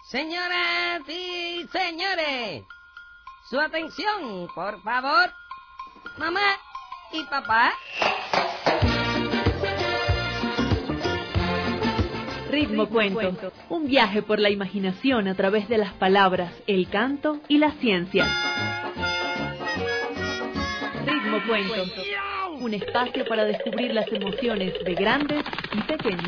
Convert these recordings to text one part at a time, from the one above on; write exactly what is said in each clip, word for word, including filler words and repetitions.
Señoras y señores, su atención, por favor. Mamá y papá. Ritmo Cuento, un viaje por la imaginación a través de las palabras, el canto y la ciencia. Ritmo Cuento, un espacio para descubrir las emociones de grandes y pequeños.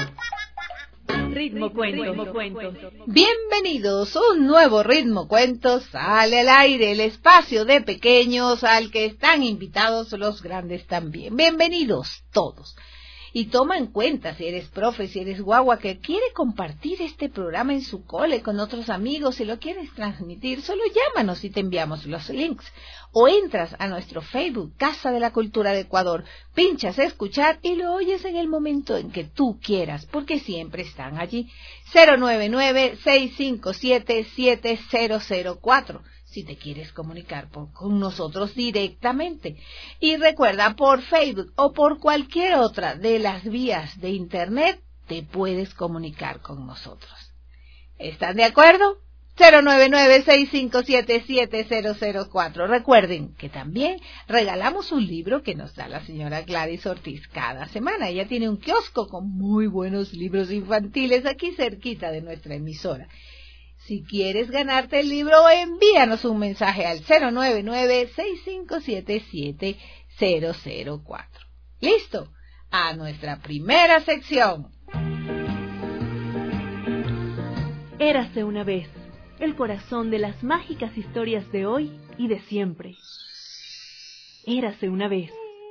Ritmo Cuento. Ritmo Cuento. Bienvenidos, un nuevo Ritmo Cuento sale al aire, el espacio de pequeños al que están invitados los grandes también. Bienvenidos todos. Y toma en cuenta, si eres profe, si eres guagua, que quiere compartir este programa en su cole con otros amigos, si lo quieres transmitir, solo llámanos y te enviamos los links. O entras a nuestro Facebook, Casa de la Cultura de Ecuador, pinchas escuchar y lo oyes en el momento en que tú quieras, porque siempre están allí. cero nueve nueve, seis cinco siete, siete cero cero cuatro. Si te quieres comunicar por, con nosotros directamente. Y recuerda, por Facebook o por cualquier otra de las vías de Internet, te puedes comunicar con nosotros. ¿Están de acuerdo? cero nueve nueve, seis cinco siete, siete cero cero cuatro. Recuerden que también regalamos un libro que nos da la señora Gladys Ortiz cada semana. Ella tiene un kiosco con muy buenos libros infantiles aquí cerquita de nuestra emisora. Si quieres ganarte el libro, envíanos un mensaje al cero nueve nueve, seis cinco siete, siete cero cero cuatro. ¿Listo? A nuestra primera sección. Érase una vez, el corazón de las mágicas historias de hoy y de siempre. Érase una vez.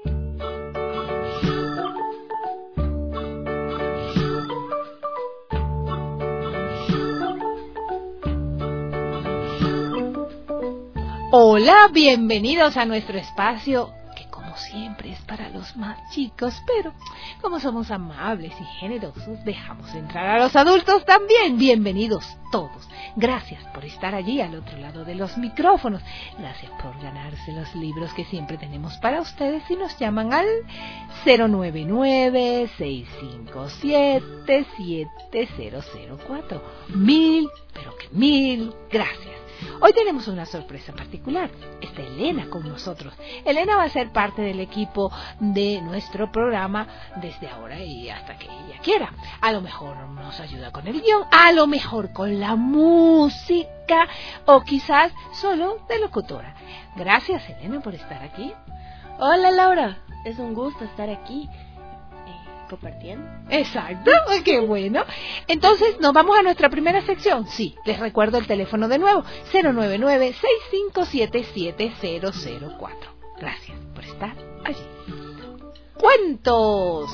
Hola, bienvenidos a nuestro espacio, que como siempre es para los más chicos, pero como somos amables y generosos, dejamos entrar a los adultos también. Bienvenidos todos. Gracias por estar allí al otro lado de los micrófonos. Gracias por ganarse los libros que siempre tenemos para ustedes y nos llaman al cero nueve nueve, seis cinco siete, siete cero cero cuatro. Mil, pero que mil gracias. Hoy tenemos una sorpresa particular. Está Elena con nosotros. Elena va a ser parte del equipo de nuestro programa desde ahora y hasta que ella quiera. A lo mejor nos ayuda con el guión, a lo mejor con la música o quizás solo de locutora. Gracias, Elena, por estar aquí. Hola, Laura. Es un gusto estar aquí. Compartiendo. Exacto, qué bueno. Entonces, ¿nos vamos a nuestra primera sección? Sí, les recuerdo el teléfono de nuevo, cero nueve nueve, seis cinco siete, siete cero cero cuatro. Gracias por estar allí. ¡Cuentos!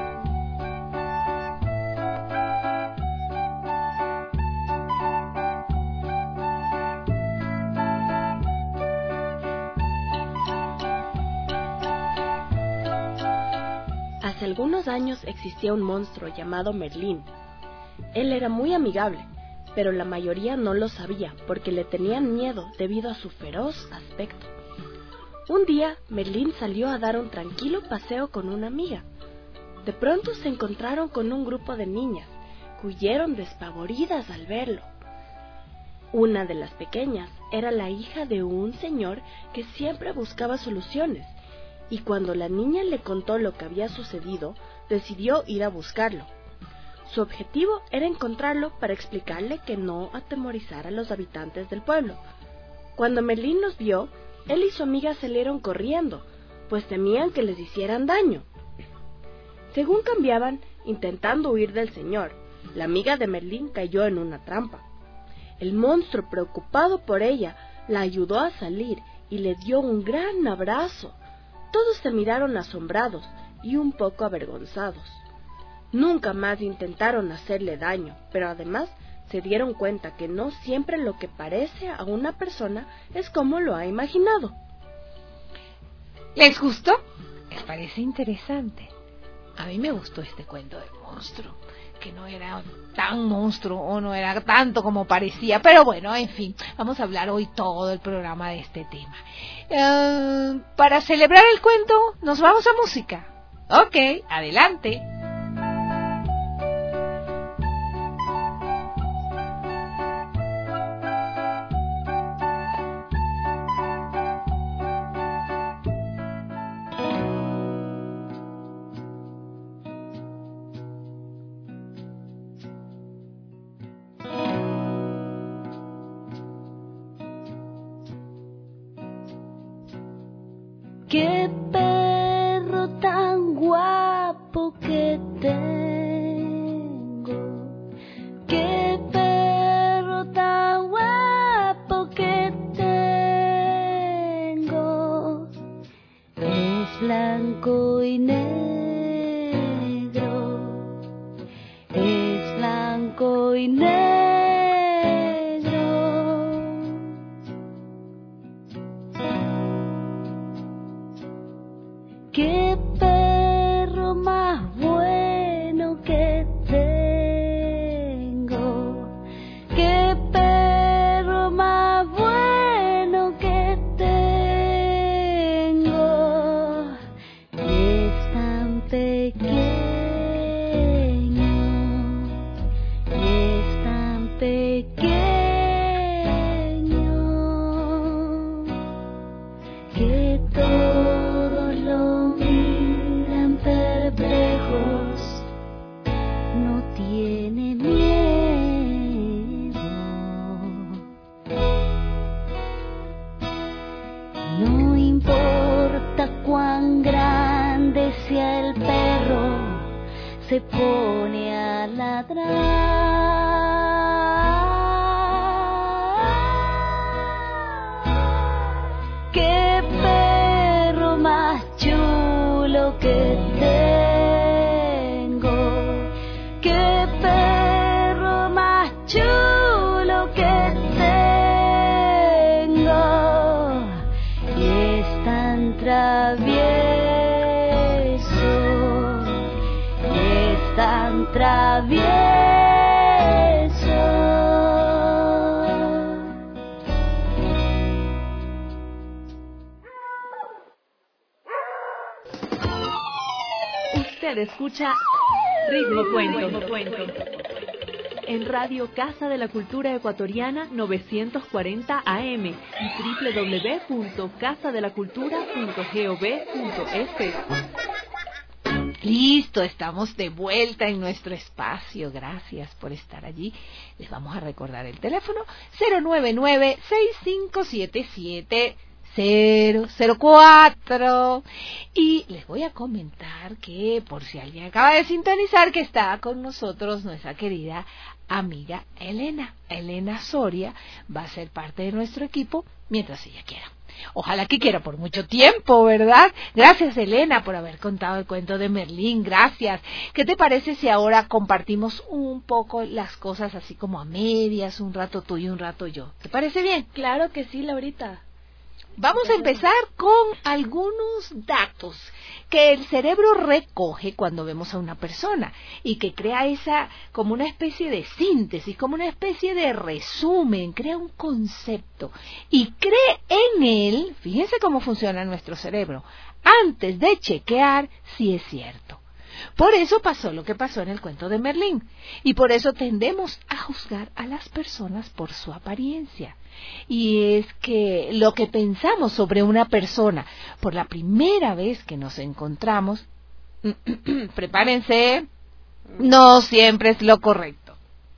Hace algunos años existía un monstruo llamado Merlín. Él era muy amigable, pero la mayoría no lo sabía porque le tenían miedo debido a su feroz aspecto. Un día, Merlín salió a dar un tranquilo paseo con una amiga. De pronto se encontraron con un grupo de niñas, que huyeron despavoridas al verlo. Una de las pequeñas era la hija de un señor que siempre buscaba soluciones, y cuando la niña le contó lo que había sucedido, decidió ir a buscarlo. Su objetivo era encontrarlo para explicarle que no atemorizara a los habitantes del pueblo. Cuando Merlín los vio, él y su amiga salieron corriendo, pues temían que les hicieran daño. Según cambiaban, intentando huir del señor, la amiga de Merlín cayó en una trampa. El monstruo, preocupado por ella, la ayudó a salir y le dio un gran abrazo. Todos se miraron asombrados y un poco avergonzados. Nunca más intentaron hacerle daño, pero además se dieron cuenta que no siempre lo que parece a una persona es como lo ha imaginado. ¿Les gustó? ¿Les parece interesante? A mí me gustó este cuento del monstruo, que no era tan monstruo o no era tanto como parecía, pero bueno, en fin, vamos a hablar hoy todo el programa de este tema. Uh, para celebrar el cuento, nos vamos a música. Ok, adelante. qué perro tan guapo que tengo, qué perro tan guapo que tengo, es blanco y negro, es blanco y negro. Qué perro más bueno que tengo, qué perro más bueno que tengo, es tan pequeño, es tan pequeño, que todos lo miran perplejos, no tiene miedo, no importa cuán grande sea el perro, se pone a ladrar. Qué perro más chulo que tengo, qué perro más chulo que tengo, y es tan travieso, y es tan travieso. Usted escucha Ritmo Cuento en Radio Casa de la Cultura Ecuatoriana novecientos cuarenta A M y doble u doble u doble u punto casa de la cultura punto gov punto es. Listo, estamos de vuelta en nuestro espacio. Gracias por estar allí. Les vamos a recordar el teléfono cero nueve nueve, seis cinco siete siete, cero cero cuatro. Y les voy a comentar que, por si alguien acaba de sintonizar, que está con nosotros nuestra querida amiga Elena. Elena Soria va a ser parte de nuestro equipo mientras ella quiera. Ojalá que quiera por mucho tiempo, ¿verdad? Gracias, Elena, por haber contado el cuento de Merlín. Gracias. ¿Qué te parece si ahora compartimos un poco las cosas así como a medias, un rato tú y un rato yo? ¿Te parece bien? Claro que sí, Laurita. Vamos a empezar con algunos datos que el cerebro recoge cuando vemos a una persona y que crea esa como una especie de síntesis, como una especie de resumen, crea un concepto y cree en él. Fíjense cómo funciona nuestro cerebro antes de chequear si es cierto. Por eso pasó lo que pasó en el cuento de Merlín y por eso tendemos a juzgar a las personas por su apariencia. Y es que lo que pensamos sobre una persona por la primera vez que nos encontramos, prepárense, no siempre es lo correcto.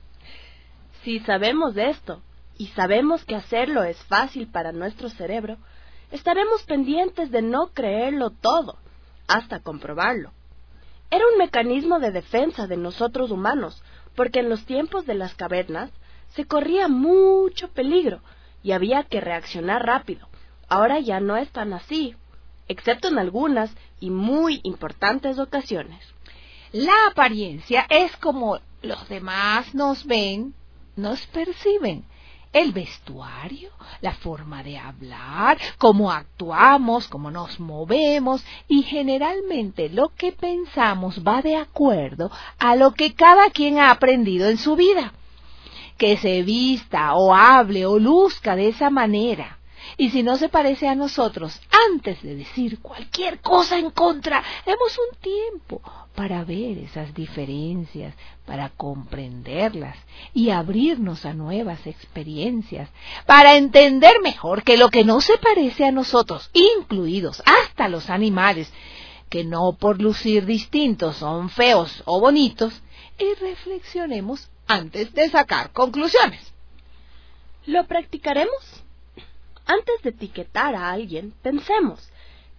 Si sabemos de esto y sabemos que hacerlo es fácil para nuestro cerebro, estaremos pendientes de no creerlo todo hasta comprobarlo. Era un mecanismo de defensa de nosotros humanos, porque en los tiempos de las cavernas se corría mucho peligro y había que reaccionar rápido. Ahora ya no es tan así, excepto en algunas y muy importantes ocasiones. La apariencia es como los demás nos ven, nos perciben. El vestuario, la forma de hablar, cómo actuamos, cómo nos movemos y generalmente lo que pensamos va de acuerdo a lo que cada quien ha aprendido en su vida. Que se vista o hable o luzca de esa manera. Y si no se parece a nosotros, antes de decir cualquier cosa en contra, demos un tiempo para ver esas diferencias, para comprenderlas y abrirnos a nuevas experiencias, para entender mejor que lo que no se parece a nosotros, incluidos hasta los animales, que no por lucir distintos son feos o bonitos, y reflexionemos antes de sacar conclusiones. ¿Lo practicaremos? Antes de etiquetar a alguien, pensemos,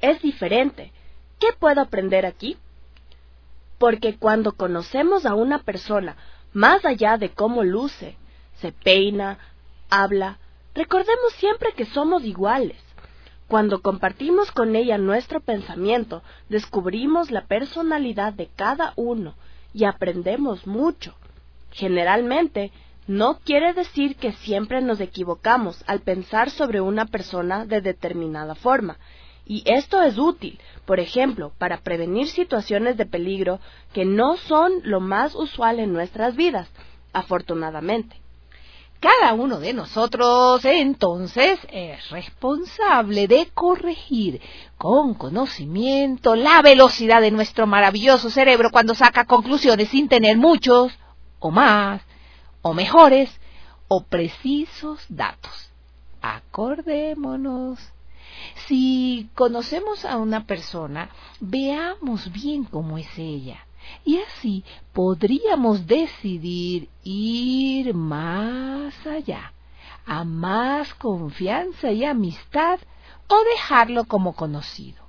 es diferente. ¿Qué puedo aprender aquí? Porque cuando conocemos a una persona, más allá de cómo luce, se peina, habla, recordemos siempre que somos iguales. Cuando compartimos con ella nuestro pensamiento, descubrimos la personalidad de cada uno y aprendemos mucho. Generalmente, no quiere decir que siempre nos equivocamos al pensar sobre una persona de determinada forma. Y esto es útil, por ejemplo, para prevenir situaciones de peligro que no son lo más usual en nuestras vidas, afortunadamente. Cada uno de nosotros, entonces, es responsable de corregir con conocimiento la velocidad de nuestro maravilloso cerebro cuando saca conclusiones sin tener muchos, o más, o mejores, o precisos datos. Acordémonos. Si conocemos a una persona, veamos bien cómo es ella. Y así podríamos decidir ir más allá, a más confianza y amistad, o dejarlo como conocido.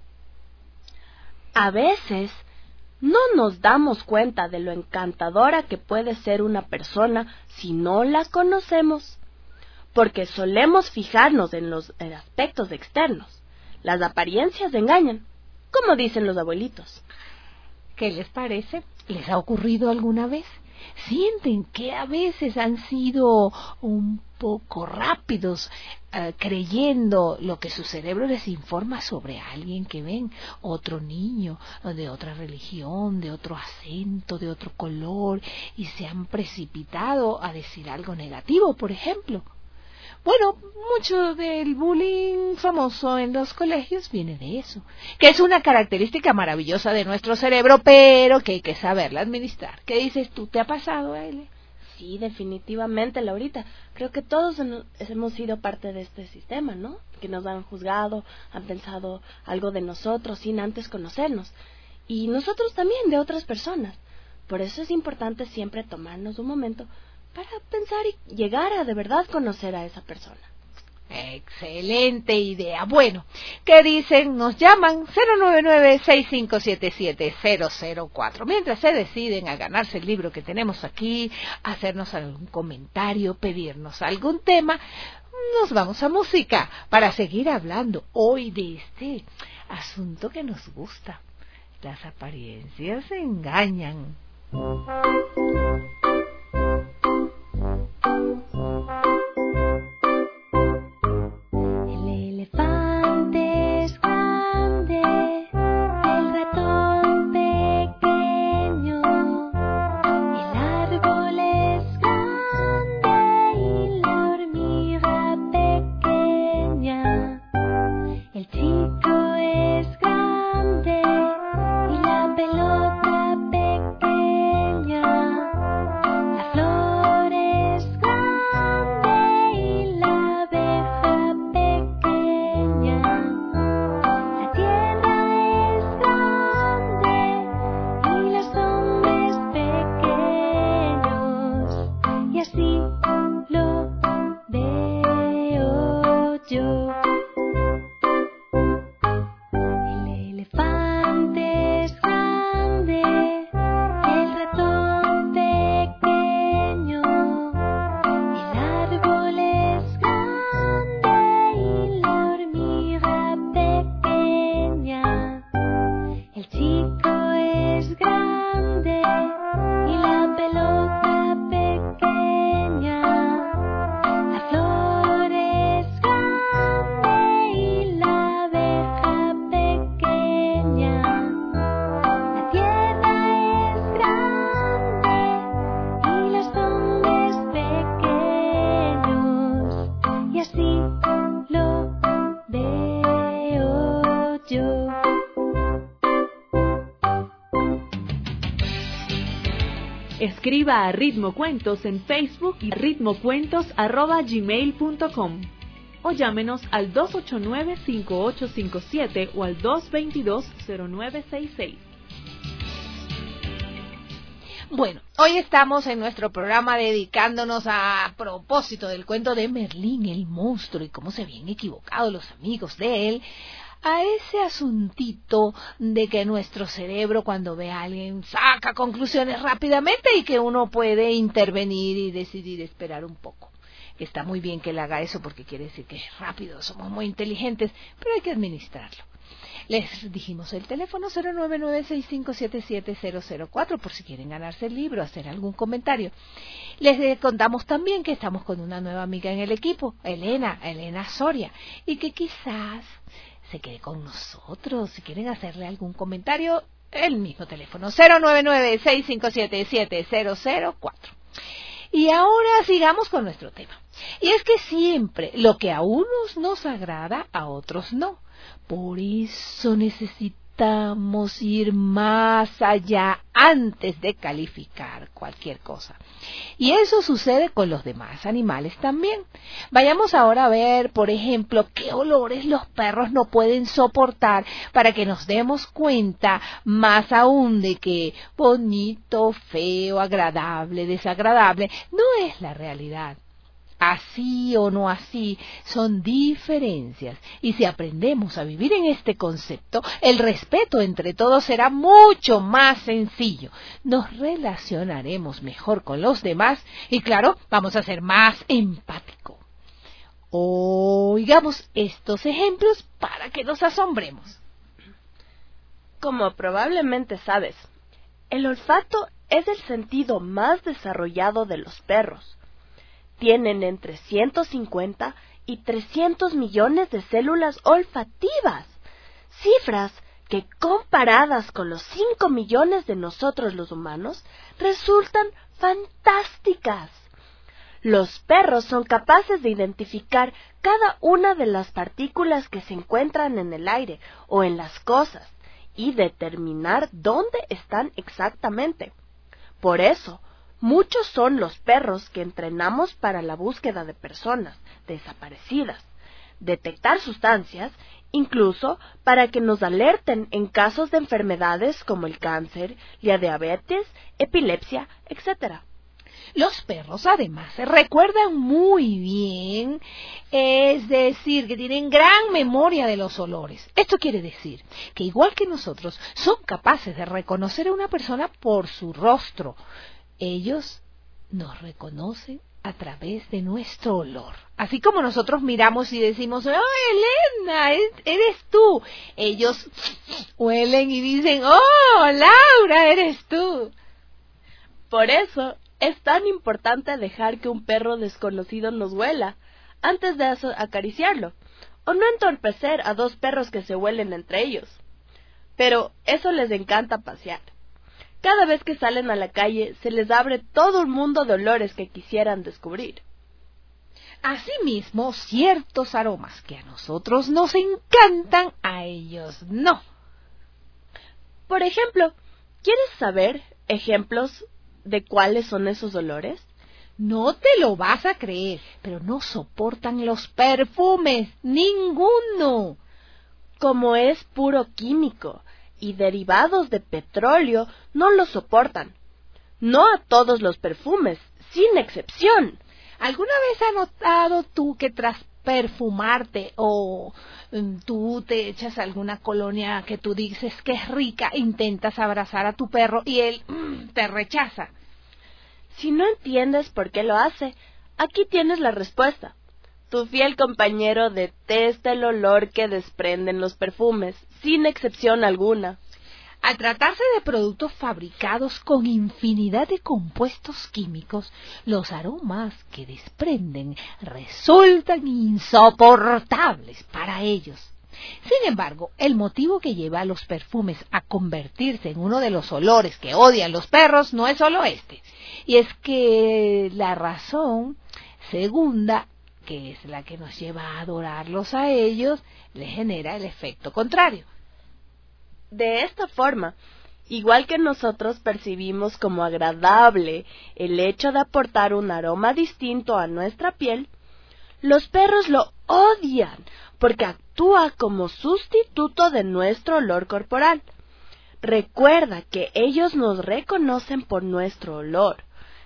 A veces no nos damos cuenta de lo encantadora que puede ser una persona si no la conocemos, porque solemos fijarnos en los aspectos externos. Las apariencias engañan, como dicen los abuelitos. ¿Qué les parece? ¿Les ha ocurrido alguna vez? ¿Sienten que a veces han sido un poco rápidos uh, creyendo lo que su cerebro les informa sobre alguien que ven? Otro niño de otra religión, de otro acento, de otro color, y se han precipitado a decir algo negativo, por ejemplo. Bueno, mucho del bullying famoso en los colegios viene de eso, que es una característica maravillosa de nuestro cerebro, pero que hay que saberla administrar. ¿Qué dices tú? ¿Te ha pasado, Ele? Sí, definitivamente, Laurita. Creo que todos hemos sido parte de este sistema, ¿no? Que nos han juzgado, han pensado algo de nosotros sin antes conocernos. Y nosotros también de otras personas. Por eso es importante siempre tomarnos un momento para pensar y llegar a de verdad conocer a esa persona. Excelente idea. Bueno, ¿qué dicen? Nos llaman cero nueve nueve, seis cinco siete siete, cero cero cuatro. Mientras se deciden a ganarse el libro que tenemos aquí, hacernos algún comentario, pedirnos algún tema, nos vamos a música para seguir hablando hoy de este asunto que nos gusta. Las apariencias engañan. Escriba a Ritmo Cuentos en Facebook y ritmocuentos arroba gmail punto com o llámenos al dos ocho nueve, cinco ocho cinco siete o al dos dos dos, cero nueve seis seis. Bueno, hoy estamos en nuestro programa dedicándonos a propósito del cuento de Merlín, el monstruo, y cómo se habían equivocado los amigos de él a ese asuntito de que nuestro cerebro cuando ve a alguien saca conclusiones rápidamente y que uno puede intervenir y decidir esperar un poco. Está muy bien que él haga eso porque quiere decir que es rápido, somos muy inteligentes, pero hay que administrarlo. Les dijimos el teléfono cero nueve nueve seis cinco siete siete cero cero cuatro por si quieren ganarse el libro, hacer algún comentario. Les eh, contamos también que estamos con una nueva amiga en el equipo, Elena, Elena Soria, y que quizás se quede con nosotros. Si quieren hacerle algún comentario, el mismo teléfono cero nueve nueve seis cinco siete siete cero cero cuatro. Y ahora sigamos con nuestro tema. Y es que siempre lo que a unos nos agrada, a otros no. Por eso necesitamos ir más allá antes de calificar cualquier cosa. Y eso sucede con los demás animales también. Vayamos ahora a ver, por ejemplo, qué olores los perros no pueden soportar para que nos demos cuenta más aún de que bonito, feo, agradable, desagradable no es la realidad. Así o no así, son diferencias. Y si aprendemos a vivir en este concepto, el respeto entre todos será mucho más sencillo. Nos relacionaremos mejor con los demás y, claro, vamos a ser más empáticos. Oigamos estos ejemplos para que nos asombremos. Como probablemente sabes, el olfato es el sentido más desarrollado de los perros. Tienen entre ciento cincuenta y trescientos millones de células olfativas, cifras que comparadas con los cinco millones de nosotros los humanos resultan fantásticas. Los perros son capaces de identificar cada una de las partículas que se encuentran en el aire o en las cosas y determinar dónde están exactamente. Por eso, muchos son los perros que entrenamos para la búsqueda de personas desaparecidas, detectar sustancias, incluso para que nos alerten en casos de enfermedades como el cáncer, la diabetes, epilepsia, etcétera. Los perros además se recuerdan muy bien, es decir, que tienen gran memoria de los olores. Esto quiere decir que igual que nosotros son capaces de reconocer a una persona por su rostro. Ellos nos reconocen a través de nuestro olor. Así como nosotros miramos y decimos, ¡oh, Elena, eres tú! Ellos huelen y dicen, ¡oh, Laura, eres tú! Por eso es tan importante dejar que un perro desconocido nos huela antes de acariciarlo, o no entorpecer a dos perros que se huelen entre ellos. Pero eso les encanta pasear. Cada vez que salen a la calle, se les abre todo un mundo de olores que quisieran descubrir. Asimismo, ciertos aromas que a nosotros nos encantan, a ellos no. Por ejemplo, ¿quieres saber ejemplos de cuáles son esos olores? No te lo vas a creer, pero no soportan los perfumes, ninguno. Como es puro químico y derivados de petróleo, no lo soportan. No a todos los perfumes, sin excepción. ¿Alguna vez has notado tú que tras perfumarte o um, tú te echas alguna colonia que tú dices que es rica, intentas abrazar a tu perro y él mm, te rechaza? Si no entiendes por qué lo hace, aquí tienes la respuesta. Tu fiel compañero detesta el olor que desprenden los perfumes, sin excepción alguna. Al tratarse de productos fabricados con infinidad de compuestos químicos, los aromas que desprenden resultan insoportables para ellos. Sin embargo, el motivo que lleva a los perfumes a convertirse en uno de los olores que odian los perros no es solo este, y es que la razón segunda, que es la que nos lleva a adorarlos a ellos, les genera el efecto contrario. De esta forma, igual que nosotros percibimos como agradable el hecho de aportar un aroma distinto a nuestra piel, los perros lo odian porque actúa como sustituto de nuestro olor corporal. Recuerda que ellos nos reconocen por nuestro olor.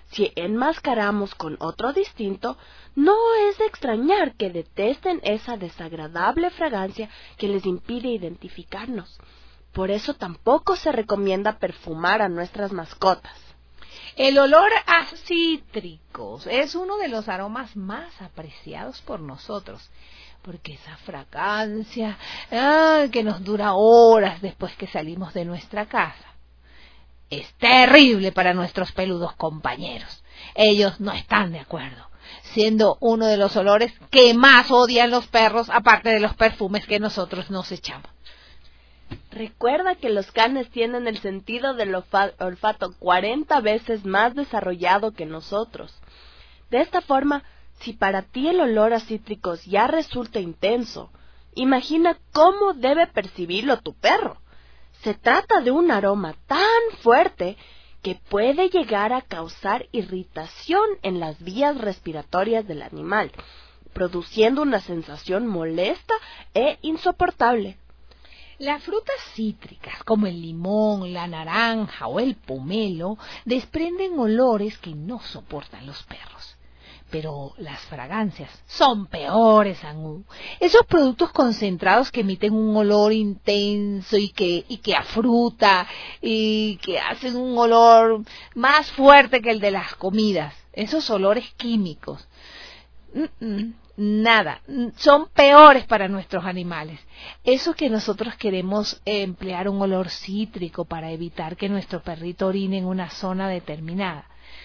Si enmascaramos con otro distinto, no es de extrañar que detesten esa desagradable fragancia que les impide identificarnos. Por eso tampoco se recomienda perfumar a nuestras mascotas. El olor a cítricos es uno de los aromas más apreciados por nosotros, porque esa fragancia ah, que nos dura horas después que salimos de nuestra casa es terrible para nuestros peludos compañeros. Ellos no están de acuerdo, siendo uno de los olores que más odian los perros, aparte de los perfumes que nosotros nos echamos. Recuerda que los canes tienen el sentido del olfato cuarenta veces más desarrollado que nosotros. De esta forma, si para ti el olor a cítricos ya resulta intenso, imagina cómo debe percibirlo tu perro. Se trata de un aroma tan fuerte que puede llegar a causar irritación en las vías respiratorias del animal, produciendo una sensación molesta e insoportable. Las frutas cítricas, como el limón, la naranja o el pomelo, desprenden olores que no soportan los perros. Pero las fragancias son peores, Angu. Esos productos concentrados que emiten un olor intenso y que, y que afruta y que hacen un olor más fuerte que el de las comidas. Esos olores químicos. Mm-mm. Nada, son peores para nuestros animales. Eso que nosotros queremos emplear un olor cítrico para evitar que nuestro perrito orine en una zona determinada.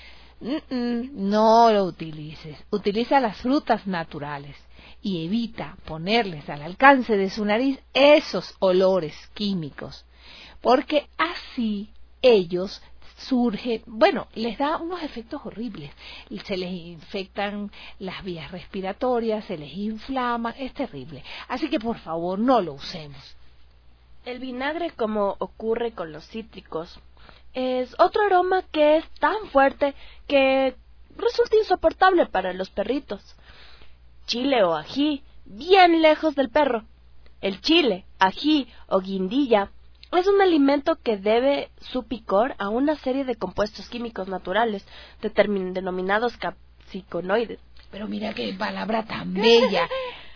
No lo utilices. Utiliza las frutas naturales y evita ponerles al alcance de su nariz esos olores químicos, porque así ellos surge, bueno, les da unos efectos horribles, se les infectan las vías respiratorias, se les inflama, es terrible, así que por favor no lo usemos. El vinagre, como ocurre con los cítricos, es otro aroma que es tan fuerte que resulta insoportable para los perritos. Chile o ají, bien lejos del perro. El chile, ají o guindilla es un alimento que debe su picor a una serie de compuestos químicos naturales denominados capsaicinoides. Pero mira qué palabra tan bella.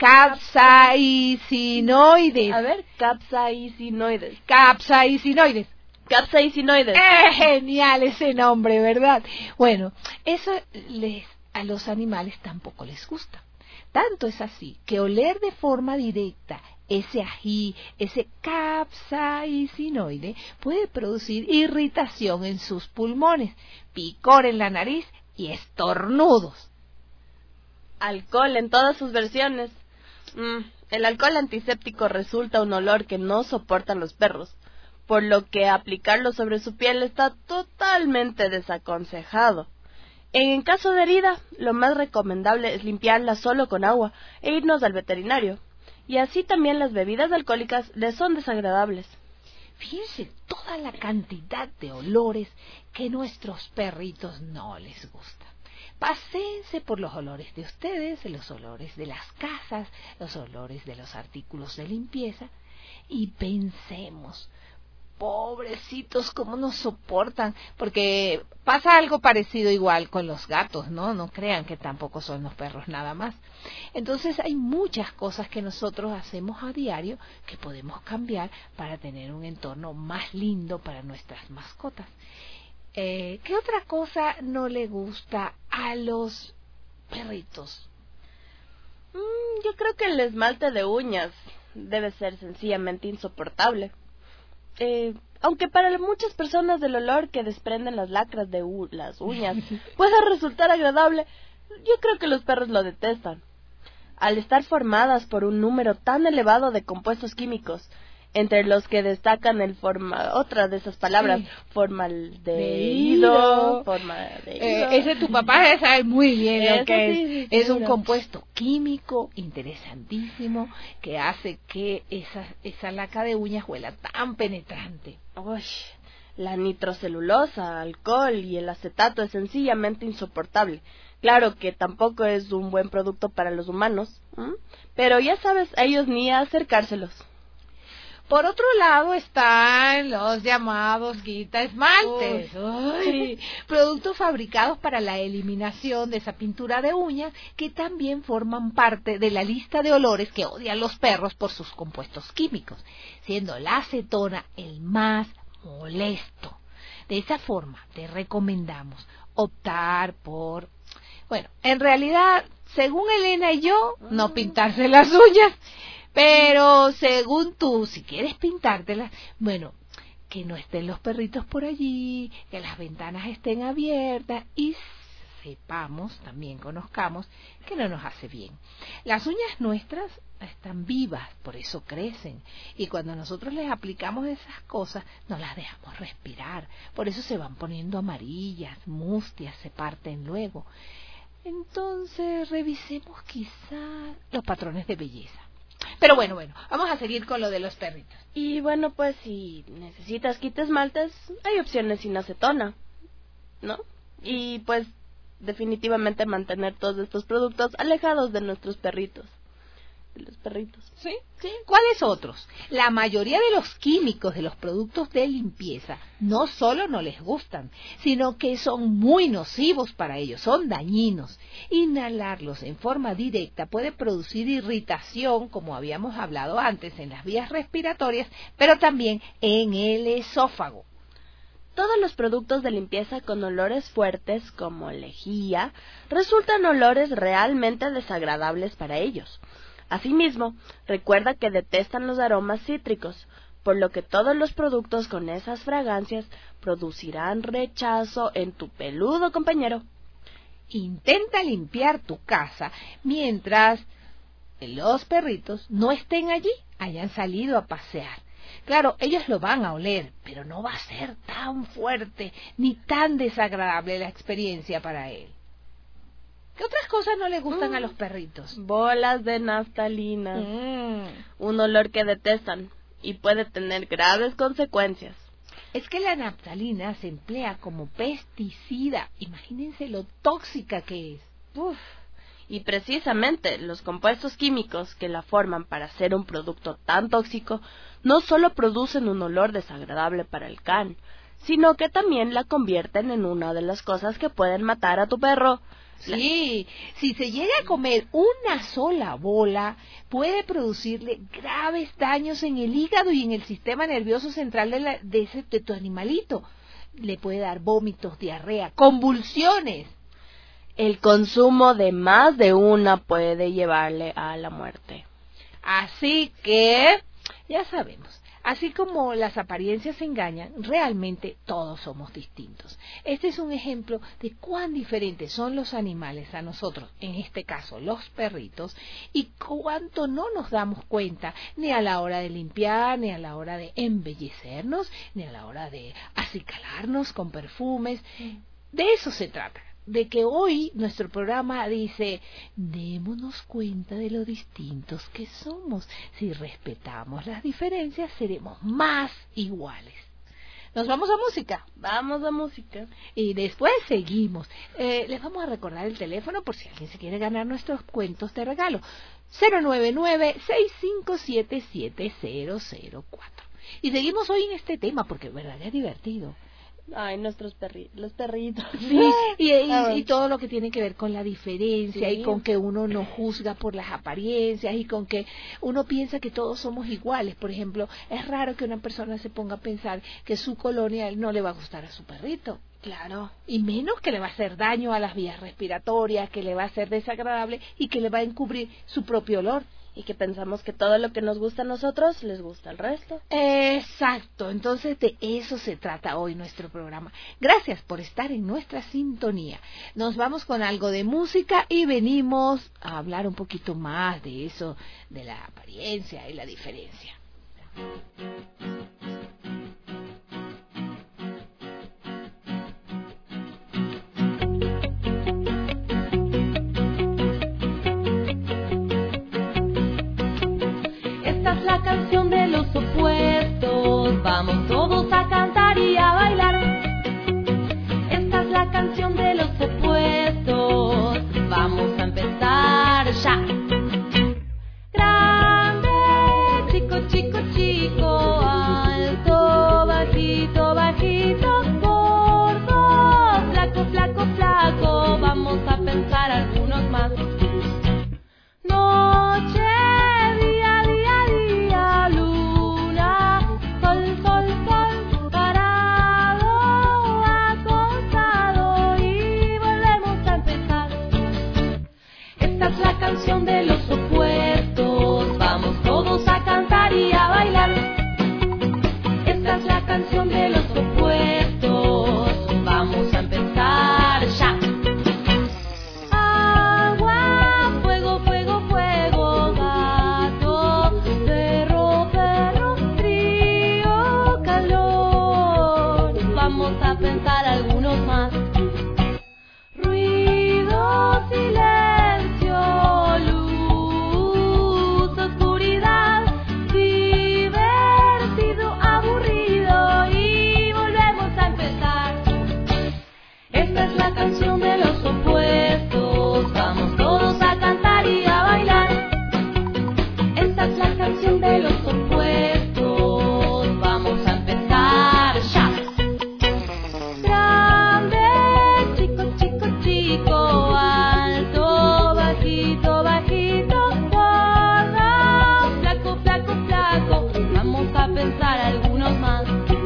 Capsaicinoides. A ver, capsaicinoides. Capsaicinoides. Capsaicinoides. ¡Eh, genial ese nombre, ¿verdad? Bueno, eso les, a los animales tampoco les gusta. Tanto es así que oler de forma directa ese ají, ese capsaicinoide, puede producir irritación en sus pulmones, picor en la nariz y estornudos. Alcohol en todas sus versiones. Mm, el alcohol antiséptico resulta un olor que no soportan los perros, por lo que aplicarlo sobre su piel está totalmente desaconsejado. En caso de herida, lo más recomendable es limpiarla solo con agua e irnos al veterinario. Y así también las bebidas alcohólicas les son desagradables. Fíjense toda la cantidad de olores que nuestros perritos no les gusta. Paséense por los olores de ustedes, los olores de las casas, los olores de los artículos de limpieza y pensemos, pobrecitos, cómo nos soportan, porque pasa algo parecido igual con los gatos, ¿no? No crean que tampoco son los perros nada más. Entonces hay muchas cosas que nosotros hacemos a diario que podemos cambiar para tener un entorno más lindo para nuestras mascotas. Eh, ¿Qué otra cosa no le gusta a los perritos? Mm, yo creo que el esmalte de uñas debe ser sencillamente insoportable. Eh, aunque para muchas personas el olor que desprenden las lacras de u las uñas puede resultar agradable, yo creo que los perros lo detestan. Al estar formadas por un número tan elevado de compuestos químicos, entre los que destacan el forma, otra de esas palabras, sí. formaldehído, formaldehído. Eh, ese tu papá sabe muy bien lo que sí, es. Sí, es seguro. Un compuesto químico interesantísimo que hace que esa, esa laca de uñas huela tan penetrante. Uy, la nitrocelulosa, alcohol y el acetato es sencillamente insoportable. Claro que tampoco es un buen producto para los humanos, ¿eh? Pero ya sabes, a ellos ni a acercárselos. Por otro lado están los llamados quita esmaltes, Uy, productos fabricados para la eliminación de esa pintura de uñas que también forman parte de la lista de olores que odian los perros por sus compuestos químicos, siendo la acetona el más molesto. De esa forma te recomendamos optar por, bueno, en realidad, según Elena y yo, no pintarse las uñas. Pero según tú, si quieres pintártelas, bueno, que no estén los perritos por allí, que las ventanas estén abiertas y sepamos, también conozcamos, que no nos hace bien. Las uñas nuestras están vivas, por eso crecen. Y cuando nosotros les aplicamos esas cosas, no las dejamos respirar. Por eso se van poniendo amarillas, mustias, se parten luego. Entonces, revisemos quizá los patrones de belleza. Pero bueno, bueno, vamos a seguir con lo de los perritos. Y bueno, pues si necesitas quita esmaltes, hay opciones sin acetona, ¿no? Y pues definitivamente mantener todos estos productos alejados de nuestros perritos. De los perritos. ¿Sí? ¿Sí? ¿Cuáles otros? La mayoría de los químicos de los productos de limpieza no solo no les gustan, sino que son muy nocivos para ellos, son dañinos. Inhalarlos en forma directa puede producir irritación, como habíamos hablado antes, en las vías respiratorias, pero también en el esófago. Todos los productos de limpieza con olores fuertes, como lejía, resultan olores realmente desagradables para ellos. Asimismo, recuerda que detestan los aromas cítricos, por lo que todos los productos con esas fragancias producirán rechazo en tu peludo compañero. Intenta limpiar tu casa mientras los perritos no estén allí, hayan salido a pasear. Claro, ellos lo van a oler, pero no va a ser tan fuerte ni tan desagradable la experiencia para él. ¿Qué otras cosas no les gustan mm. a los perritos? Bolas de naftalina. Mm. Un olor que detestan y puede tener graves consecuencias. Es que la naftalina se emplea como pesticida. Imagínense lo tóxica que es. Uf. Y precisamente los compuestos químicos que la forman para hacer un producto tan tóxico no solo producen un olor desagradable para el can, sino que también la convierten en una de las cosas que pueden matar a tu perro. Sí, si se llega a comer una sola bola, puede producirle graves daños en el hígado y en el sistema nervioso central de, la, de, ese, de tu animalito. Le puede dar vómitos, diarrea, convulsiones. El consumo de más de una puede llevarle a la muerte. Así que, ya sabemos, así como las apariencias engañan, realmente todos somos distintos. Este es un ejemplo de cuán diferentes son los animales a nosotros, en este caso los perritos, y cuánto no nos damos cuenta ni a la hora de limpiar, ni a la hora de embellecernos, ni a la hora de acicalarnos con perfumes. De eso se trata. De que hoy nuestro programa dice, démonos cuenta de lo distintos que somos. Si respetamos las diferencias, seremos más iguales. Nos vamos a música. Vamos a música. Y después seguimos. Eh, les vamos a recordar el teléfono por si alguien se quiere ganar nuestros cuentos de regalo. cero nueve nueve, seis cinco siete, siete cero cero cuatro. Y seguimos hoy en este tema porque, verdad, es divertido. Ay, nuestros perritos, los perritos. Sí, y, y, y todo lo que tiene que ver con la diferencia, sí, y con que uno no juzga por las apariencias y con que uno piensa que todos somos iguales. Por ejemplo, es raro que una persona se ponga a pensar que su colonia no le va a gustar a su perrito. Claro. Y menos que le va a hacer daño a las vías respiratorias, que le va a ser desagradable y que le va a encubrir su propio olor. Y que pensamos que todo lo que nos gusta a nosotros les gusta al resto. Exacto, entonces de eso se trata hoy nuestro programa. Gracias por estar en nuestra sintonía. Nos vamos con algo de música y venimos a hablar un poquito más de eso, de la apariencia y la diferencia. La canción de los opuestos, vamos todos a cantar y a bailar. Esta es la canción de los opuestos, vamos a empezar ya. Grande, chico, chico, chico, más. Noche, día, día, día, luna, sol, sol, sol, parado, acostado y volvemos a empezar. Esta es la canción de los opuestos, vamos todos a cantar y a bailar. Esta es la canción de los opuestos, vamos a empezar ya. Agua, fuego, fuego, fuego, gato, perro, perro, frío, calor. Vamos a pensar algunos más. Ruido, silencio, luz, oscuridad, divertido, aburrido y volvemos a empezar. Esta es la canción de los opuestos, vamos todos a cantar y a bailar. Esta es la canción de los opuestos, vamos a empezar ya. Grande, chico, chico, chico, alto, bajito, bajito, gordo, flaco, flaco, flaco, vamos a pensar algunos más.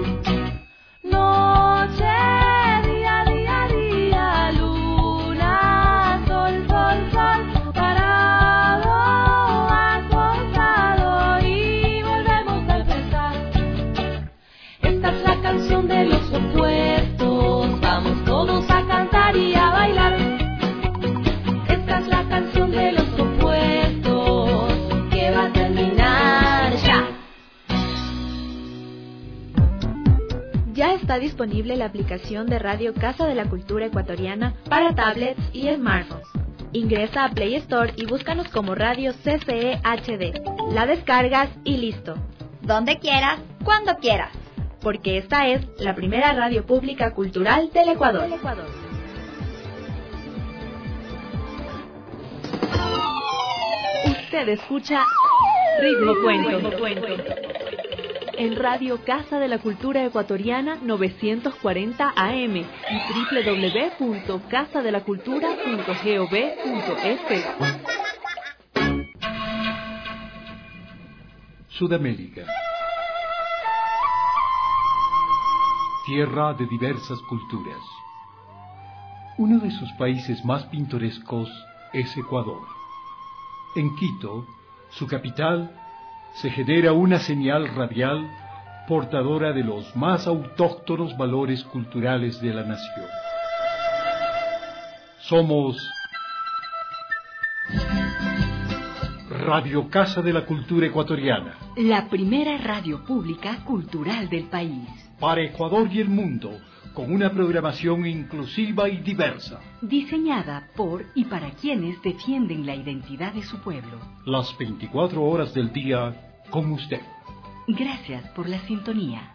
Noche, día, día, día, luna, sol, sol, sol, parado, acostado y volvemos a empezar. Esta es la canción de los opuestos, vamos todos a cantar y a bailar. Esta es la canción de los opuestos, que va a terminar ya. Ya está disponible la aplicación de Radio Casa de la Cultura Ecuatoriana para tablets y smartphones. Ingresa a Play Store y búscanos como Radio C C E H D. La descargas y listo. Donde quieras, cuando quieras. Porque esta es la primera radio pública cultural del Ecuador. Usted escucha Ritmo Cuento. En Radio Casa de la Cultura Ecuatoriana novecientos cuarenta A M y doble u doble u doble u punto casa de la cultura punto gov punto es. Sudamérica. Tierra de diversas culturas. Uno de sus países más pintorescos es Ecuador. En Quito, su capital, se genera una señal radial portadora de los más autóctonos valores culturales de la nación. Somos Radio Casa de la Cultura Ecuatoriana, la primera radio pública cultural del país. para Ecuador y el mundo, con una programación inclusiva y diversa. Diseñada por y para quienes defienden la identidad de su pueblo. Las veinticuatro horas del día con usted. Gracias por la sintonía.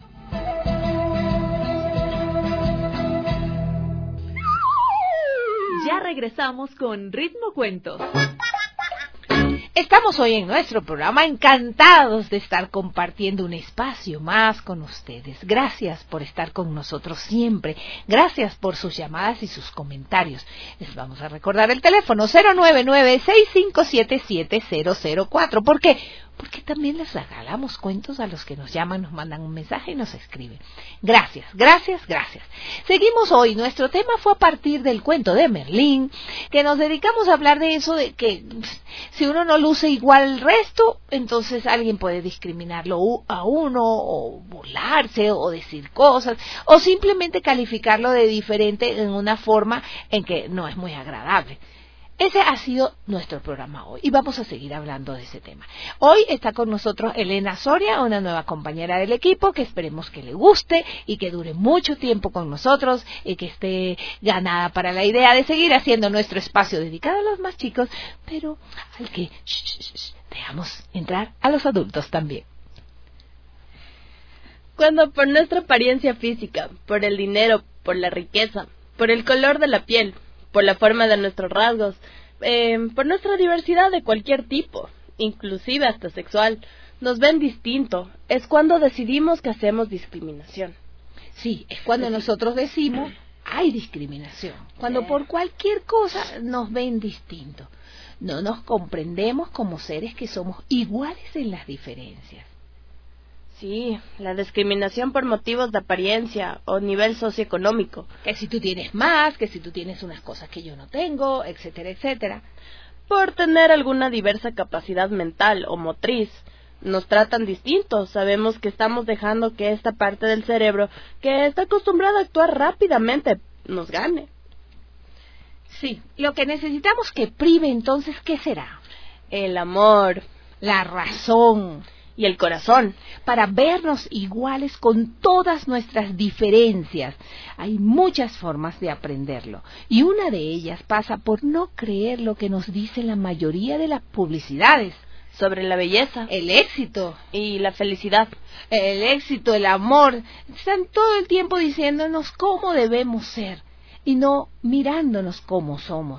Ya regresamos con Ritmo Cuentos. Estamos hoy en nuestro programa encantados de estar compartiendo un espacio más con ustedes. Gracias por estar con nosotros siempre. Gracias por sus llamadas y sus comentarios. Les vamos a recordar el teléfono cero nueve nueve, seis cinco siete, siete cero cero cuatro. ¿Por qué? Porque también les regalamos cuentos a los que nos llaman, nos mandan un mensaje y nos escriben. Gracias, gracias, gracias. Seguimos hoy. Nuestro tema fue a partir del cuento de Merlín, que nos dedicamos a hablar de eso, de que si uno no luce igual al resto, entonces alguien puede discriminarlo a uno, o burlarse, o decir cosas, o simplemente calificarlo de diferente en una forma en que no es muy agradable. Ese ha sido nuestro programa hoy y vamos a seguir hablando de ese tema. Hoy está con nosotros Elena Soria, una nueva compañera del equipo que esperemos que le guste y que dure mucho tiempo con nosotros y que esté ganada para la idea de seguir haciendo nuestro espacio dedicado a los más chicos, pero al que sh, sh, sh, dejamos entrar a los adultos también. Cuando por nuestra apariencia física, por el dinero, por la riqueza, por el color de la piel, por la forma de nuestros rasgos, eh, por nuestra diversidad de cualquier tipo, inclusive hasta sexual, nos ven distinto, es cuando decidimos que hacemos discriminación. Sí, es cuando nosotros decimos hay discriminación, cuando Sí. por cualquier cosa nos ven distintos. No nos comprendemos como seres que somos iguales en las diferencias. Sí, la discriminación por motivos de apariencia o nivel socioeconómico. Que si tú tienes más, que si tú tienes unas cosas que yo no tengo, etcétera, etcétera. Por tener alguna diversa capacidad mental o motriz. Nos tratan distintos. Sabemos que estamos dejando que esta parte del cerebro, que está acostumbrada a actuar rápidamente, nos gane. Sí, lo que necesitamos que prive entonces, ¿qué será? El amor La razón, y el corazón. para vernos iguales con todas nuestras diferencias. Hay muchas formas de aprenderlo, y una de ellas pasa por no creer lo que nos dicen la mayoría de las publicidades. Sobre la belleza El éxito, y la felicidad. el éxito, el amor, están todo el tiempo diciéndonos cómo debemos ser, y no mirándonos cómo somos.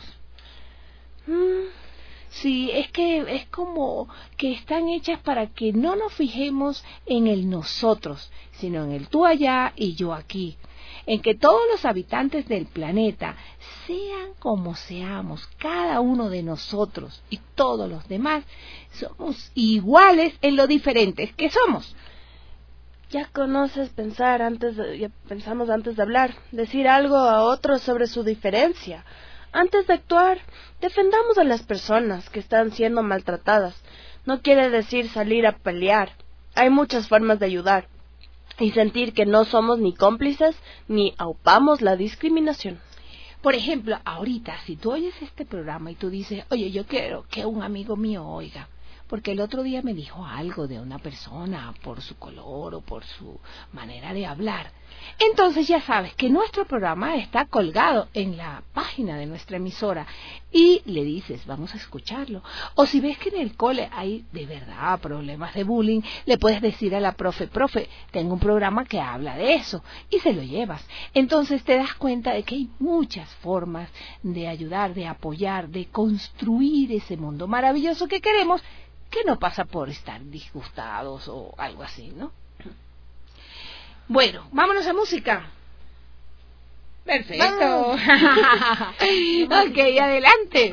Mm, Sí, es que es como que están hechas para que no nos fijemos en el nosotros, sino en el tú allá y yo aquí, en que todos los habitantes del planeta, sean como seamos, cada uno de nosotros y todos los demás, somos iguales en lo diferentes que somos. Ya conoces pensar antes de, ya pensamos antes de hablar, decir algo a otros sobre su diferencia. Antes de actuar, defendamos a las personas que están siendo maltratadas. No quiere decir salir a pelear. Hay muchas formas de ayudar y sentir que no somos ni cómplices ni aupamos la discriminación. Por ejemplo, ahorita, si tú oyes este programa y tú dices, oye, yo quiero que un amigo mío oiga, porque el otro día me dijo algo de una persona por su color o por su manera de hablar. Entonces ya sabes que nuestro programa está colgado en la página de nuestra emisora y le dices, vamos a escucharlo. O si ves que en el cole hay de verdad problemas de bullying, le puedes decir a la profe, profe, tengo un programa que habla de eso, y se lo llevas. Entonces te das cuenta de que hay muchas formas de ayudar, de apoyar, de construir ese mundo maravilloso que queremos, que no pasa por estar disgustados o algo así, ¿no? Bueno, vámonos a música. Perfecto. Ok, adelante.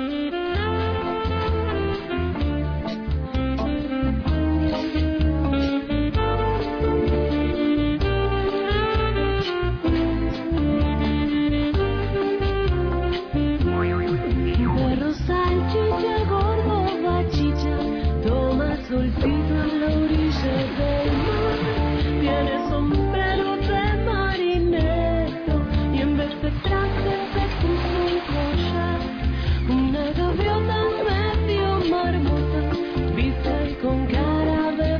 Perro, salchicha, gordo, bachicha, toma solcito en la orilla del mar. Tiene sombrero de marinero y en vez de traje se puso un collar. Una gaviota medio marmota, vista y con cara de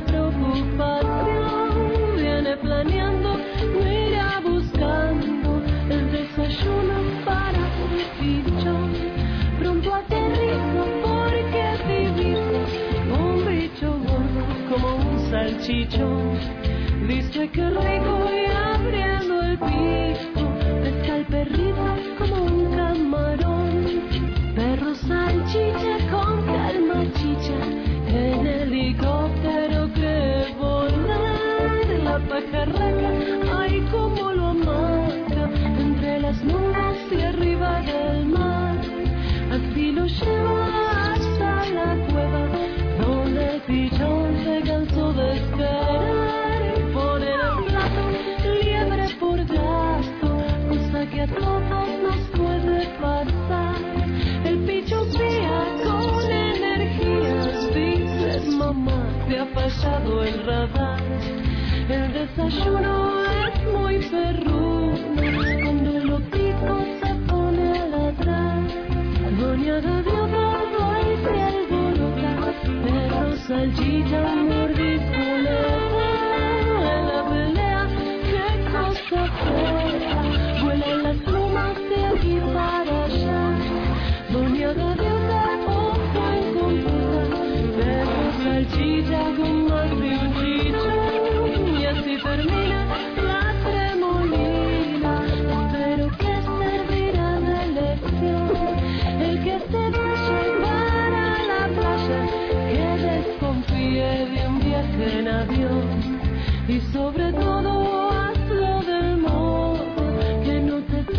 preocupación, viene planeando, mira buscando el desayuno para un pichón. Pronto aterriza porque divisa un bicho gordo como un salchichón. Dice que rico y abriendo el pico pesca el perrito como un camarón. Perro salchicha con calma chicha, en helicóptero cree volar. La pajarraca, ay como lo amaca, entre las nubes y arriba del mar. Así lo lleva hasta la cueva, donde el pichón se cansó de esperar. Pone en el plato liebre por gasto, cosa que a todos nos puede pasar. El pichón pía con energía, dice mamá, te ha fallado el radar. El desayuno es muy perruno, cuando el lotito se pone a ladrar. Doña Gaviota va y se alborota, pero salchicha mordisco le da. En la pelea, qué cosa fea, vuelan las plumas de aquí para allá. Doña Gaviota, ojo en computa, pero salchicha con más de un chichón. Y así termina la tremolina, pero ¿qué servirá de lección? El que se vaya para la playa, que desconfíe de un viaje en avión. Y sobre todo hazlo del modo que no te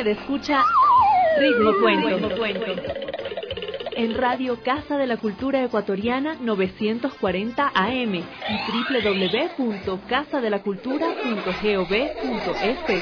escucha Ritmo Cuento. En Radio Casa de la Cultura Ecuatoriana novecientos cuarenta A M y doble u doble u doble u punto casa de la cultura punto gov punto es.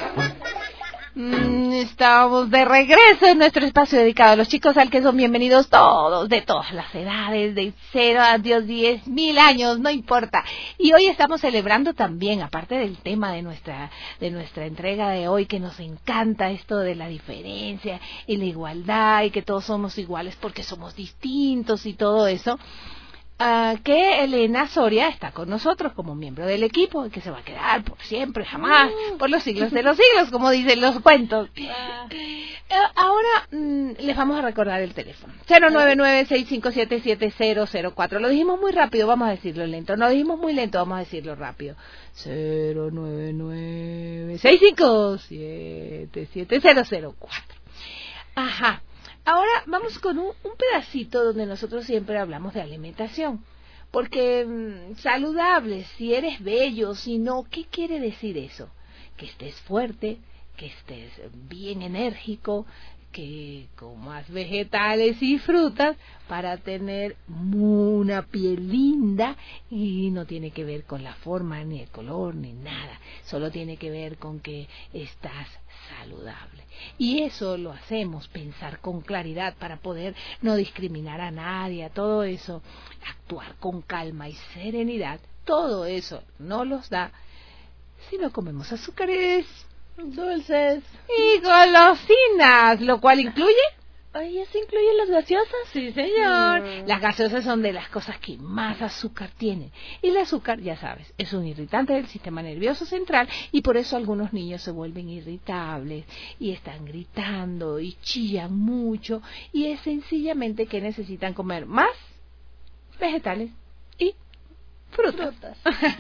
Mm, estamos de regreso en nuestro espacio dedicado a los chicos, al que son bienvenidos todos, de todas las edades, de cero a Dios diez mil años, no importa. Y hoy estamos celebrando también, aparte del tema de nuestra de nuestra entrega de hoy, que nos encanta esto de la diferencia y la igualdad y que todos somos iguales porque somos distintos y todo eso. Uh, que Elena Soria está con nosotros como miembro del equipo, que se va a quedar por siempre, jamás, por los siglos de los siglos, como dicen los cuentos. Uh, ahora mm, les vamos a recordar el teléfono: cero nueve nueve, seis cinco siete, siete cero cero cuatro. Lo dijimos muy rápido, vamos a decirlo lento. No dijimos muy lento, vamos a decirlo rápido. cero nueve nueve, seis cinco siete, siete cero cero cuatro. Ajá. Ahora vamos con un, un pedacito donde nosotros siempre hablamos de alimentación, porque mmm, saludable, si eres bello, si no, ¿qué quiere decir eso? Que estés fuerte, que estés bien enérgico, que comas vegetales y frutas para tener una piel linda, y no tiene que ver con la forma, ni el color, ni nada, solo tiene que ver con que estás saludable. Y eso lo hacemos, pensar con claridad para poder no discriminar a nadie, a todo eso, actuar con calma y serenidad. Todo eso no los da si no comemos azúcares, dulces y golosinas, lo cual incluye... Ay, ¿eso incluye las gaseosas? Sí, señor. Mm. Las gaseosas son de las cosas que más azúcar tienen. Y el azúcar, ya sabes, es un irritante del sistema nervioso central, y por eso algunos niños se vuelven irritables y están gritando y chillan mucho, y es sencillamente que necesitan comer más vegetales y frutas. Frutas.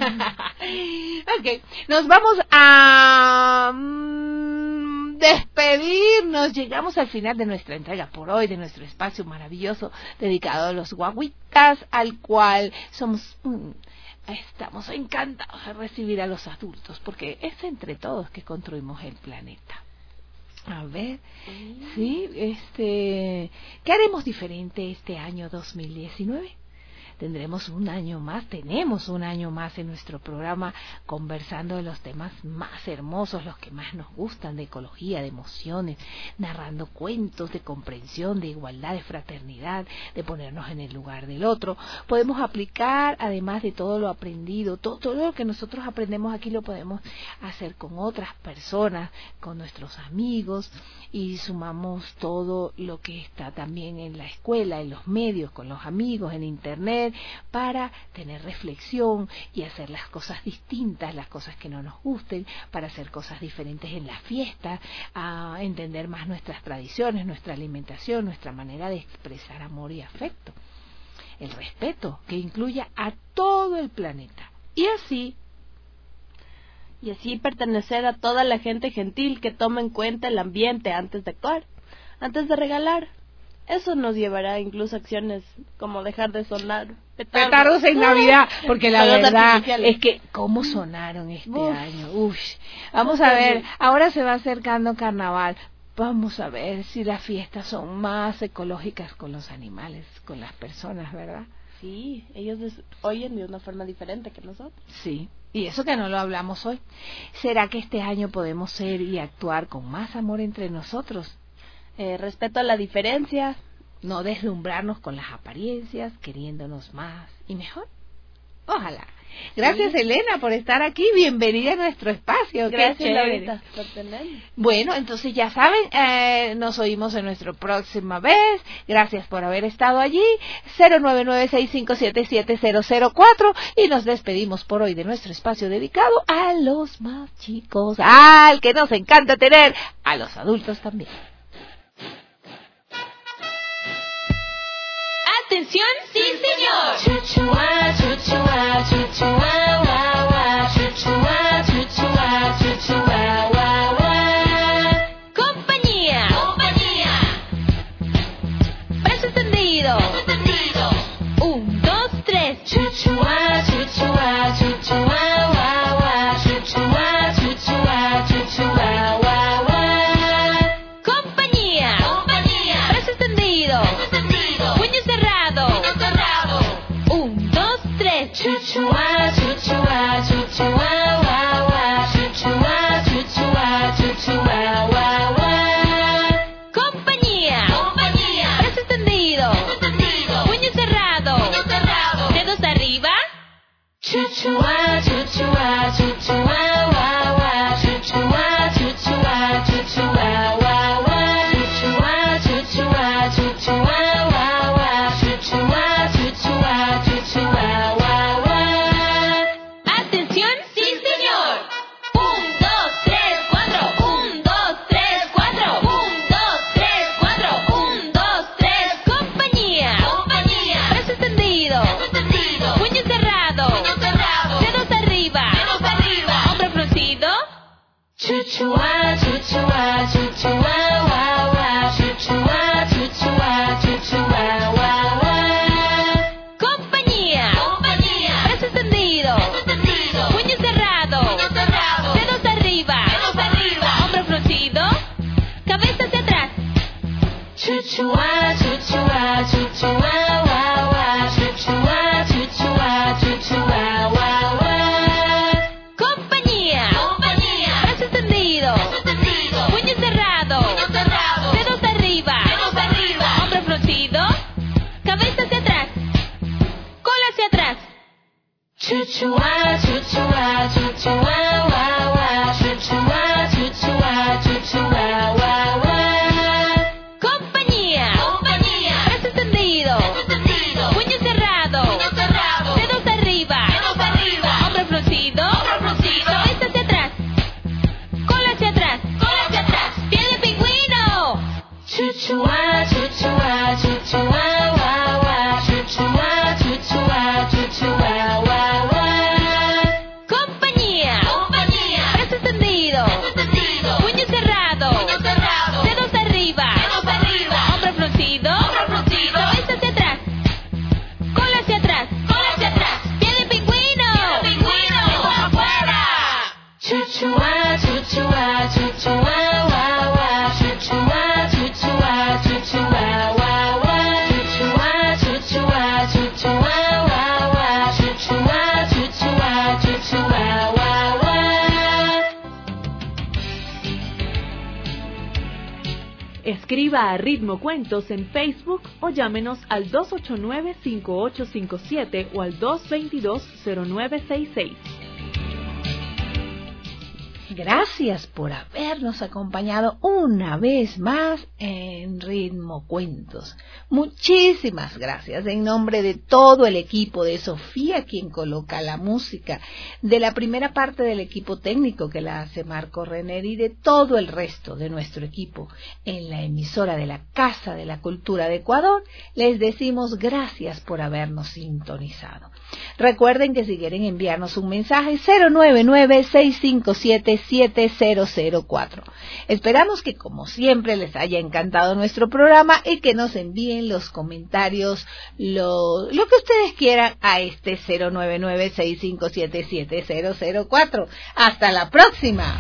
Ok, nos vamos a... despedirnos. Llegamos al final de nuestra entrega por hoy, de nuestro espacio maravilloso dedicado a los guaguitas, al cual somos mm, estamos encantados de recibir a los adultos, porque es entre todos que construimos el planeta. A ver, mm. sí, este, ¿qué haremos diferente este año dos mil diecinueve? Tendremos un año más, tenemos un año más en nuestro programa conversando de los temas más hermosos, los que más nos gustan, de ecología, de emociones, narrando cuentos de comprensión, de igualdad, de fraternidad, de ponernos en el lugar del otro. Podemos aplicar, además de todo lo aprendido, todo, todo lo que nosotros aprendemos aquí lo podemos hacer con otras personas, con nuestros amigos, y sumamos todo lo que está también en la escuela, en los medios, con los amigos, en internet, para tener reflexión y hacer las cosas distintas, las cosas que no nos gusten, para hacer cosas diferentes en la fiesta, a entender más nuestras tradiciones, nuestra alimentación, nuestra manera de expresar amor y afecto, el respeto que incluya a todo el planeta, y así y así pertenecer a toda la gente gentil que toma en cuenta el ambiente antes de actuar, antes de regalar. Eso nos llevará incluso a acciones como dejar de sonar petardos, petardos en Navidad, porque la Fuegos verdad artificiales. es que cómo sonaron este Uf. año. Uf. Vamos a ver, ahora se va acercando Carnaval. Vamos a ver si las fiestas son más ecológicas con los animales, con las personas, ¿verdad? Sí, ellos des- oyen de una forma diferente que nosotros. Sí, y eso que no lo hablamos hoy. ¿Será que este año podemos ser y actuar con más amor entre nosotros? Eh, respeto a la diferencia. No deslumbrarnos con las apariencias, queriéndonos más y mejor. Ojalá. Gracias, sí. Elena, por estar aquí. Bienvenida a nuestro espacio. Gracias, Qué chévere. Laurita, por tenerme. Bueno, entonces ya saben, eh, nos oímos en nuestra próxima vez. Gracias por haber estado allí. cero nueve nueve, seis cinco siete, siete cero cero cuatro, y nos despedimos por hoy de nuestro espacio dedicado a los más chicos, al que nos encanta tener, a los adultos también. ¡Atención! ¡Sí, señor! Chuchua, chuchua, chuchua, guau, guau, chuchua, chuchua, chuchua, guau, guau. ¡Compañía! ¡Compañía! ¡Brazo extendido! ¡Brazo extendido! Un, dos, tres. Chuchua, chuchua, chuchua, guau, guau, chuchua, chuchua, chuchua, guau, guau. Chuchua, chuchua, chuchua, wa wa. Chuchua, chuchua, chuchua, wa wa. Chuchua, chuchua, chuchua, wa wa. Chuchua, chuchua, chuchua, wa wa. Atención, sí señor. Un, dos, tres, cuatro. Un, dos, tres, cuatro. Un, dos, tres, cuatro. Un, dos, tres. Compañía. Compañía. Brazo extendido. Brazo extendido. Puño cerrado. Puño cerrado. Dedos arriba. Dedos arriba. Hombro fruncido. Chuchua, chuchua, chuchua, wa wa. Chuchua, chuchua, chuchua, wa wa. Compañía. Compañía. Brazo extendido. Brazo extendido. Puño cerrado. Puño cerrado. Dedos arriba. Dedos arriba. Hombro fruncido. Cabeza hacia atrás. Chuchua, chuchua, chuchua, wa wa. Chuchua, chuchua, chuchua, wa wa. Compañía. Compañía. Brazo extendido. Brazo extendido. Puño cerrado. Puño cerrado. Dedos arriba. Dedos arriba. Hombro fruncido. Cabeza hacia atrás. Cola hacia atrás. Chuchua, chuchua, chuchua, wa wa. Chuchua, chuchua, chuchua, wa wa. Compañía. Compañía. Brazo extendido. Brazo extendido. Puño cerrado. Puño cerrado. Dedos arriba. Dedos arriba. Hombro fruncido. Hombro fruncido. Cabeza hacia atrás. Cola hacia atrás. Cola hacia atrás. Pie de pingüino. Chuchua, chuchua, chuchua, wa wa. Chuchua, chuchua, chuchua, wa wa. Compañía. Compañía. Brazo extendido. Brazo extendido. Puño cerrado. Puño cerrado. Dedos arriba. Dedos arriba. Hombro fruncido. Hombro fruncido. Cabeza hacia atrás. Cola hacia atrás. Cola hacia atrás. Pie de pingüino. Pie de pingüino. Afuera. Chuchua, chuchua, chuchua, wa wa. Chuchua, chuchua, chuchua, wa wa. Chuchua, chuchua, chuchua, wa wa. Chuchua, chuchua, chuchua, wa wa. Escriba a Ritmo Cuentos en Facebook o llámenos al dos ocho nueve, cinco ocho cinco siete o al dos dos dos, cero nueve seis seis. Gracias por habernos acompañado una vez más en Ritmo Cuentos. Muchísimas gracias en nombre de todo el equipo, de Sofía, quien coloca la música, de la primera parte del equipo técnico que la hace Marco Renner y de todo el resto de nuestro equipo en la emisora de la Casa de la Cultura de Ecuador. Les decimos gracias por habernos sintonizado. Recuerden que si quieren enviarnos un mensaje, cero nueve nueve, seis cinco siete, siete cero cero cuatro. Esperamos que como siempre les haya encantado nuestro programa y que nos envíen los comentarios, lo, lo que ustedes quieran a este cero nueve nueve, seis cinco siete, siete cero cero cuatro. Hasta la próxima.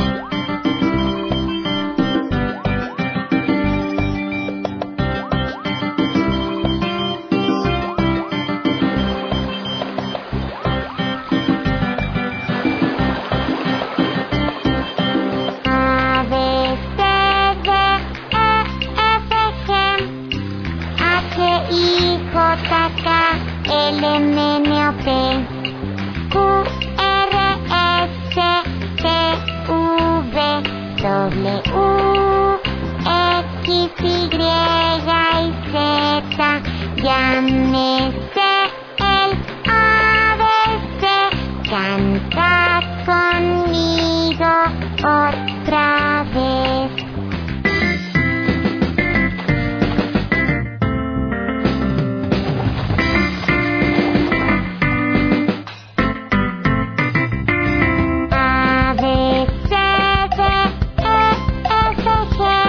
L M N O P Q R S T V W X Y y Z. Ya me sé el A B C. Canta conmigo otra vez.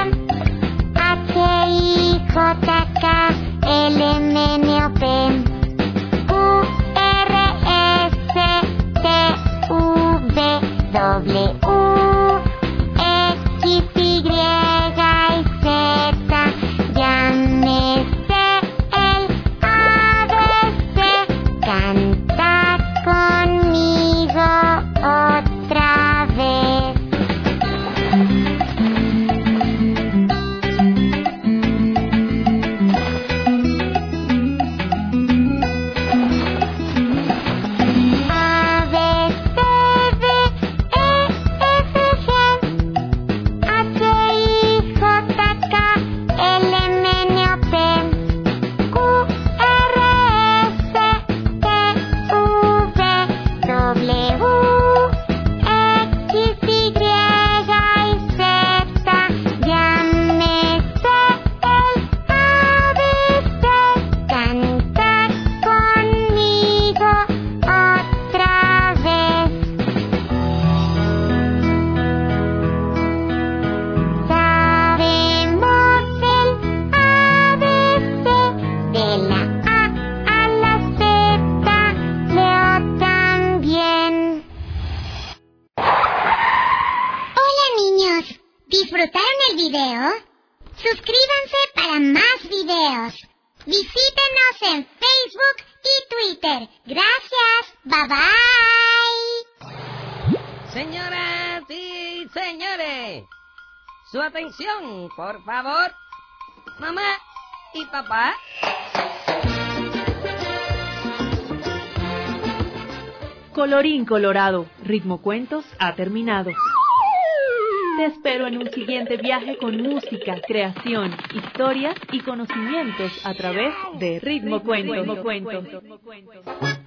L M N O P suscríbanse para más videos. Visítenos en Facebook y Twitter. Gracias. Bye bye. Señoras y señores, su atención, por favor. Mamá y papá. Colorín colorado, Ritmo Cuentos ha terminado. Te espero en un siguiente viaje con música, creación, historias y conocimientos a través de Ritmo Cuentos.